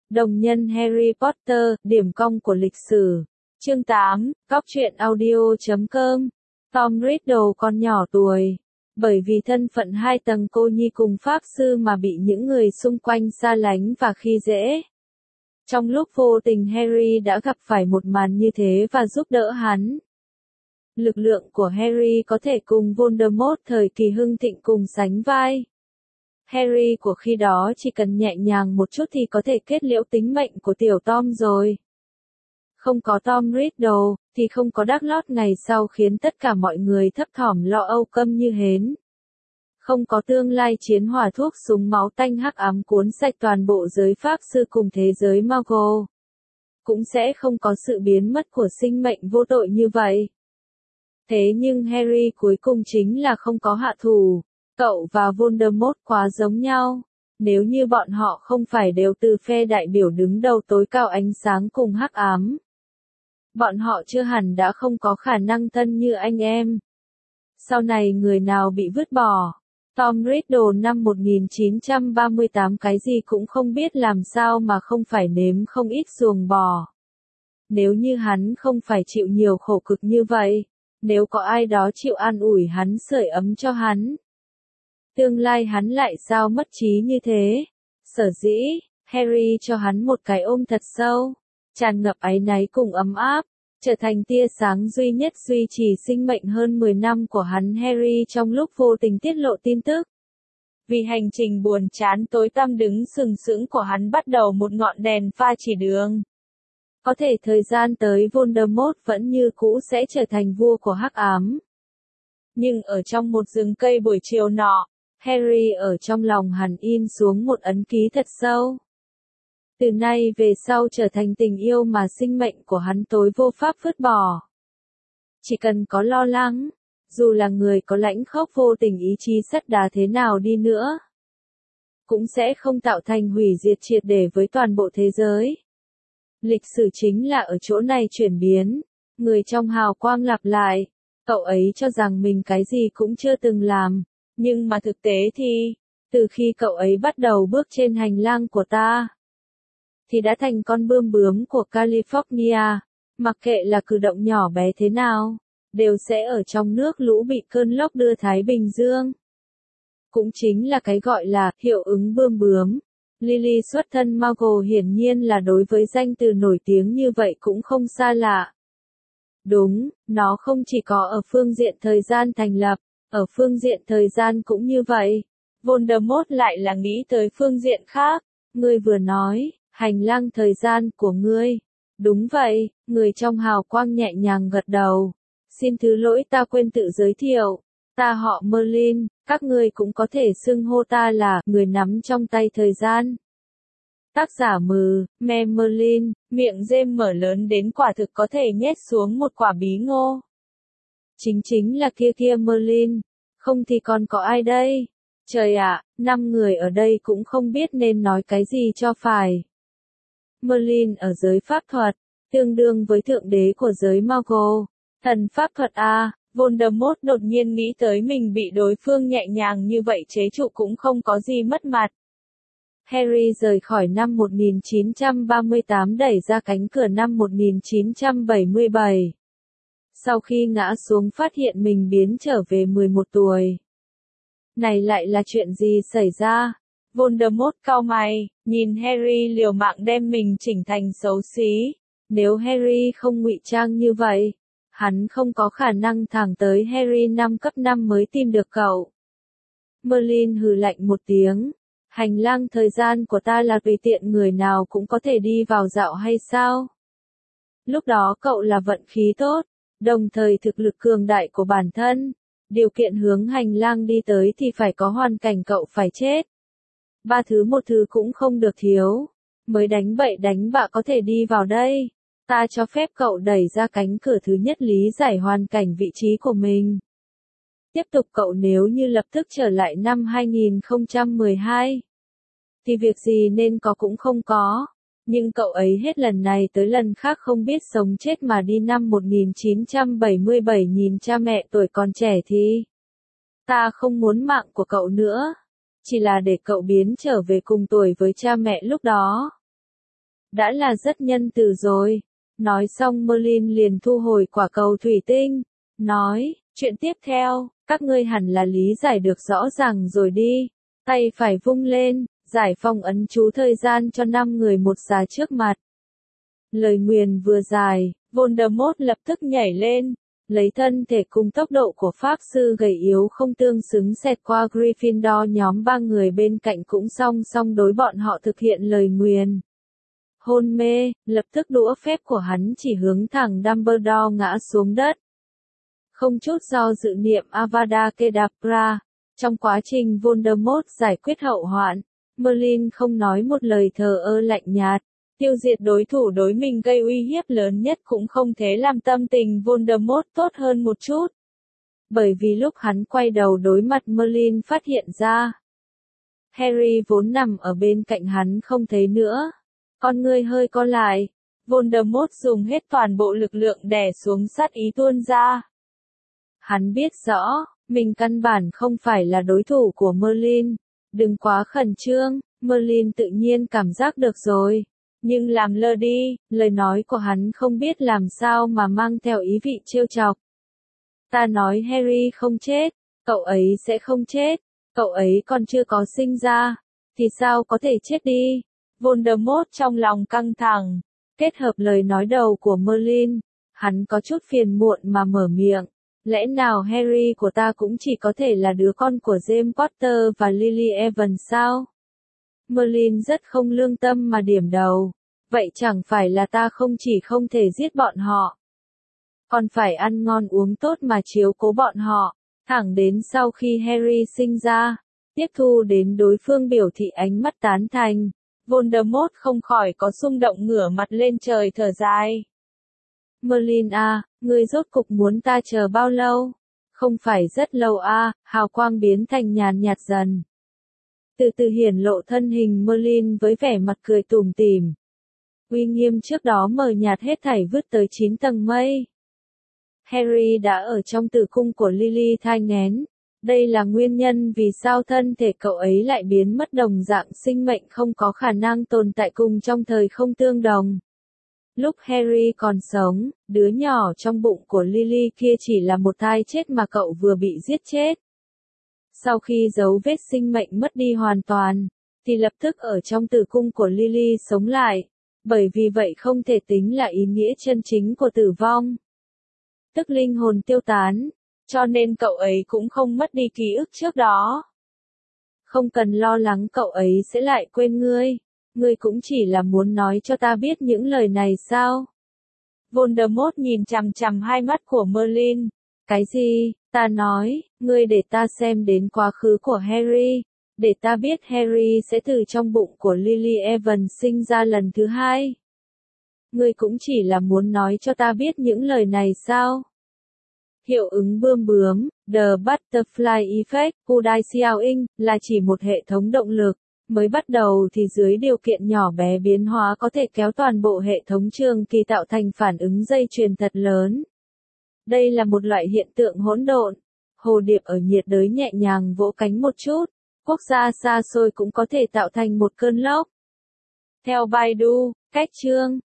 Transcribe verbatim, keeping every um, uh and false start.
Đồng nhân Harry Potter, điểm cong của lịch sử. Chương tám, Góc truyện audio chấm com. Tom Riddle còn nhỏ tuổi. Bởi vì thân phận hai tầng cô nhi cùng pháp sư mà bị những người xung quanh xa lánh và khi dễ. Trong lúc vô tình Harry đã gặp phải một màn như thế và giúp đỡ hắn. Lực lượng của Harry có thể cùng Voldemort thời kỳ hưng thịnh cùng sánh vai. Harry của khi đó chỉ cần nhẹ nhàng một chút thì có thể kết liễu tính mệnh của tiểu Tom rồi. Không có Tom Riddle, thì không có Dumbledore ngày sau khiến tất cả mọi người thấp thỏm lo âu câm như hến. Không có tương lai chiến hỏa thuốc súng máu tanh hắc ám cuốn sạch toàn bộ giới pháp sư cùng thế giới Muggle. Cũng sẽ không có sự biến mất của sinh mệnh vô tội như vậy. Thế nhưng Harry cuối cùng chính là không có hạ thủ. Cậu và Voldemort quá giống nhau. Nếu như bọn họ không phải đều từ phe đại biểu đứng đầu tối cao ánh sáng cùng hắc ám, bọn họ chưa hẳn đã không có khả năng thân như anh em. Sau này người nào bị vứt bỏ? Tom Riddle năm một nghìn chín trăm ba mươi tám cái gì cũng không biết làm sao mà không phải nếm không ít ruồng bò. Nếu như hắn không phải chịu nhiều khổ cực như vậy, nếu có ai đó chịu an ủi hắn sưởi ấm cho hắn, tương lai hắn lại sao mất trí như thế. Sở dĩ, Harry cho hắn một cái ôm thật sâu, tràn ngập áy náy cùng ấm áp, trở thành tia sáng duy nhất duy trì sinh mệnh hơn mười năm của hắn. Harry trong lúc vô tình tiết lộ tin tức. Vì hành trình buồn chán tối tăm đứng sừng sững của hắn bắt đầu một ngọn đèn pha chỉ đường. Có thể thời gian tới Voldemort vẫn như cũ sẽ trở thành vua của hắc ám. Nhưng ở trong một rừng cây buổi chiều nọ, Harry ở trong lòng hắn in xuống một ấn ký thật sâu. Từ nay về sau trở thành tình yêu mà sinh mệnh của hắn tối vô pháp vứt bỏ. Chỉ cần có lo lắng, dù là người có lãnh khốc vô tình ý chí sắt đá thế nào đi nữa, cũng sẽ không tạo thành hủy diệt triệt để với toàn bộ thế giới. Lịch sử chính là ở chỗ này chuyển biến, người trong hào quang lặp lại, cậu ấy cho rằng mình cái gì cũng chưa từng làm, nhưng mà thực tế thì, từ khi cậu ấy bắt đầu bước trên hành lang của ta, thì đã thành con bươm bướm của California, mặc kệ là cử động nhỏ bé thế nào, đều sẽ ở trong nước lũ bị cơn lốc đưa Thái Bình Dương. Cũng chính là cái gọi là hiệu ứng bươm bướm. Lily xuất thân Muggle hiển nhiên là đối với danh từ nổi tiếng như vậy cũng không xa lạ. Đúng, nó không chỉ có ở phương diện thời gian thành lập, ở phương diện thời gian cũng như vậy. Voldemort lại là nghĩ tới phương diện khác. Ngươi vừa nói, hành lang thời gian của ngươi. Đúng vậy, người trong hào quang nhẹ nhàng gật đầu. Xin thứ lỗi ta quên tự giới thiệu. Ta họ Merlin, các ngươi cũng có thể xưng hô ta là người nắm trong tay thời gian. Tác giả mừ, Me Merlin, miệng James mở lớn đến quả thực có thể nhét xuống một quả bí ngô. Chính chính là kia kia Merlin, không thì còn có ai đây? Trời ạ, năm người ở đây cũng không biết nên nói cái gì cho phải. Merlin ở giới pháp thuật, tương đương với thượng đế của giới Muggle, thần pháp thuật a. Voldemort đột nhiên nghĩ tới mình bị đối phương nhẹ nhàng như vậy chế trụ cũng không có gì mất mặt. Harry rời khỏi năm một nghìn chín trăm ba mươi tám đẩy ra cánh cửa năm một nghìn chín trăm bảy mươi bảy. Sau khi ngã xuống phát hiện mình biến trở về mười một tuổi. Này lại là chuyện gì xảy ra? Voldemort cau mày, nhìn Harry liều mạng đem mình chỉnh thành xấu xí. Nếu Harry không ngụy trang như vậy, hắn không có khả năng thẳng tới Harry năm cấp năm mới tìm được cậu. Merlin hừ lạnh một tiếng. Hành lang thời gian của ta là tùy tiện người nào cũng có thể đi vào dạo hay sao? Lúc đó cậu là vận khí tốt, đồng thời thực lực cường đại của bản thân. Điều kiện hướng hành lang đi tới thì phải có hoàn cảnh cậu phải chết. Ba thứ một thứ cũng không được thiếu. Mới đánh bậy đánh bạ có thể đi vào đây. Ta cho phép cậu đẩy ra cánh cửa thứ nhất lý giải hoàn cảnh vị trí của mình. Tiếp tục cậu nếu như lập tức trở lại năm hai nghìn không trăm mười hai. Thì việc gì nên có cũng không có. Nhưng cậu ấy hết lần này tới lần khác không biết sống chết mà đi năm một nghìn chín trăm bảy mươi bảy nhìn cha mẹ tuổi còn trẻ thì. Ta không muốn mạng của cậu nữa. Chỉ là để cậu biến trở về cùng tuổi với cha mẹ lúc đó. đã là rất nhân từ rồi. Nói xong Merlin liền thu hồi quả cầu thủy tinh, nói, chuyện tiếp theo, các ngươi hẳn là lý giải được rõ ràng rồi đi. Tay phải vung lên, giải phong ấn chú thời gian cho năm người một giá trước mặt. Lời nguyền vừa dài, Voldemort lập tức nhảy lên, lấy thân thể cùng tốc độ của pháp sư gầy yếu không tương xứng xẹt qua Gryffindor, nhóm ba người bên cạnh cũng song song đối bọn họ thực hiện lời nguyền. Hôn mê, lập tức đũa phép của hắn chỉ hướng thẳng Dumbledore ngã xuống đất. Không chút do dự niệm Avada Kedavra, trong quá trình Voldemort giải quyết hậu hoạn, Merlin không nói một lời, thờ ơ lạnh nhạt. Tiêu diệt đối thủ đối mình gây uy hiếp lớn nhất cũng không thể làm tâm tình Voldemort tốt hơn một chút. Bởi vì lúc hắn quay đầu đối mặt Merlin phát hiện ra, Harry vốn nằm ở bên cạnh hắn không thấy nữa. Con ngươi hơi co lại, Voldemort dùng hết toàn bộ lực lượng đè xuống sát ý tuôn ra. Hắn biết rõ, mình căn bản không phải là đối thủ của Merlin. Đừng quá khẩn trương, Merlin tự nhiên cảm giác được rồi. Nhưng làm lơ đi, lời nói của hắn không biết làm sao mà mang theo ý vị trêu chọc. Ta nói Harry không chết, cậu ấy sẽ không chết, cậu ấy còn chưa có sinh ra, thì sao có thể chết đi? Voldemort trong lòng căng thẳng, kết hợp lời nói đầu của Merlin, hắn có chút phiền muộn mà mở miệng. Lẽ nào Harry của ta cũng chỉ có thể là đứa con của James Potter và Lily Evans sao? Merlin rất không lương tâm mà điểm đầu. Vậy chẳng phải là ta không chỉ không thể giết bọn họ, còn phải ăn ngon uống tốt mà chiếu cố bọn họ, thẳng đến sau khi Harry sinh ra, tiếp thu đến đối phương biểu thị ánh mắt tán thành, Voldemort không khỏi có xung động ngửa mặt lên trời thở dài. Merlin à, ngươi rốt cục muốn ta chờ bao lâu? Không phải rất lâu à, hào quang biến thành nhàn nhạt dần. Từ từ hiển lộ thân hình Merlin với vẻ mặt cười tủm tỉm. Uy nghiêm trước đó mờ nhạt hết thảy vứt tới chín tầng mây. Harry đã ở trong tử cung của Lily thai nghén. Đây là nguyên nhân vì sao thân thể cậu ấy lại biến mất, đồng dạng sinh mệnh không có khả năng tồn tại cùng trong thời không tương đồng. Lúc Harry còn sống, đứa nhỏ trong bụng của Lily kia chỉ là một thai chết mà cậu vừa bị giết chết. Sau khi dấu vết sinh mệnh mất đi hoàn toàn, thì lập tức ở trong tử cung của Lily sống lại. Bởi vì vậy không thể tính là ý nghĩa chân chính của tử vong. Tức linh hồn tiêu tán, cho nên cậu ấy cũng không mất đi ký ức trước đó. Không cần lo lắng cậu ấy sẽ lại quên ngươi, ngươi cũng chỉ là muốn nói cho ta biết những lời này sao? Voldemort nhìn chằm chằm hai mắt của Merlin. Cái gì? Ta nói, ngươi để ta xem đến quá khứ của Harry. Để ta biết Harry sẽ từ trong bụng của Lily Evans sinh ra lần thứ hai. Ngươi cũng chỉ là muốn nói cho ta biết những lời này sao? Hiệu ứng bươm bướm, The Butterfly Effect, Kudaisiaoing, là chỉ một hệ thống động lực. Mới bắt đầu thì dưới điều kiện nhỏ bé biến hóa có thể kéo toàn bộ hệ thống trường kỳ tạo thành phản ứng dây chuyền thật lớn. Đây là một loại hiện tượng hỗn độn. Hồ điệp ở nhiệt đới nhẹ nhàng vỗ cánh một chút. Quốc gia xa xôi cũng có thể tạo thành một cơn lốc. Theo Baidu, cách chương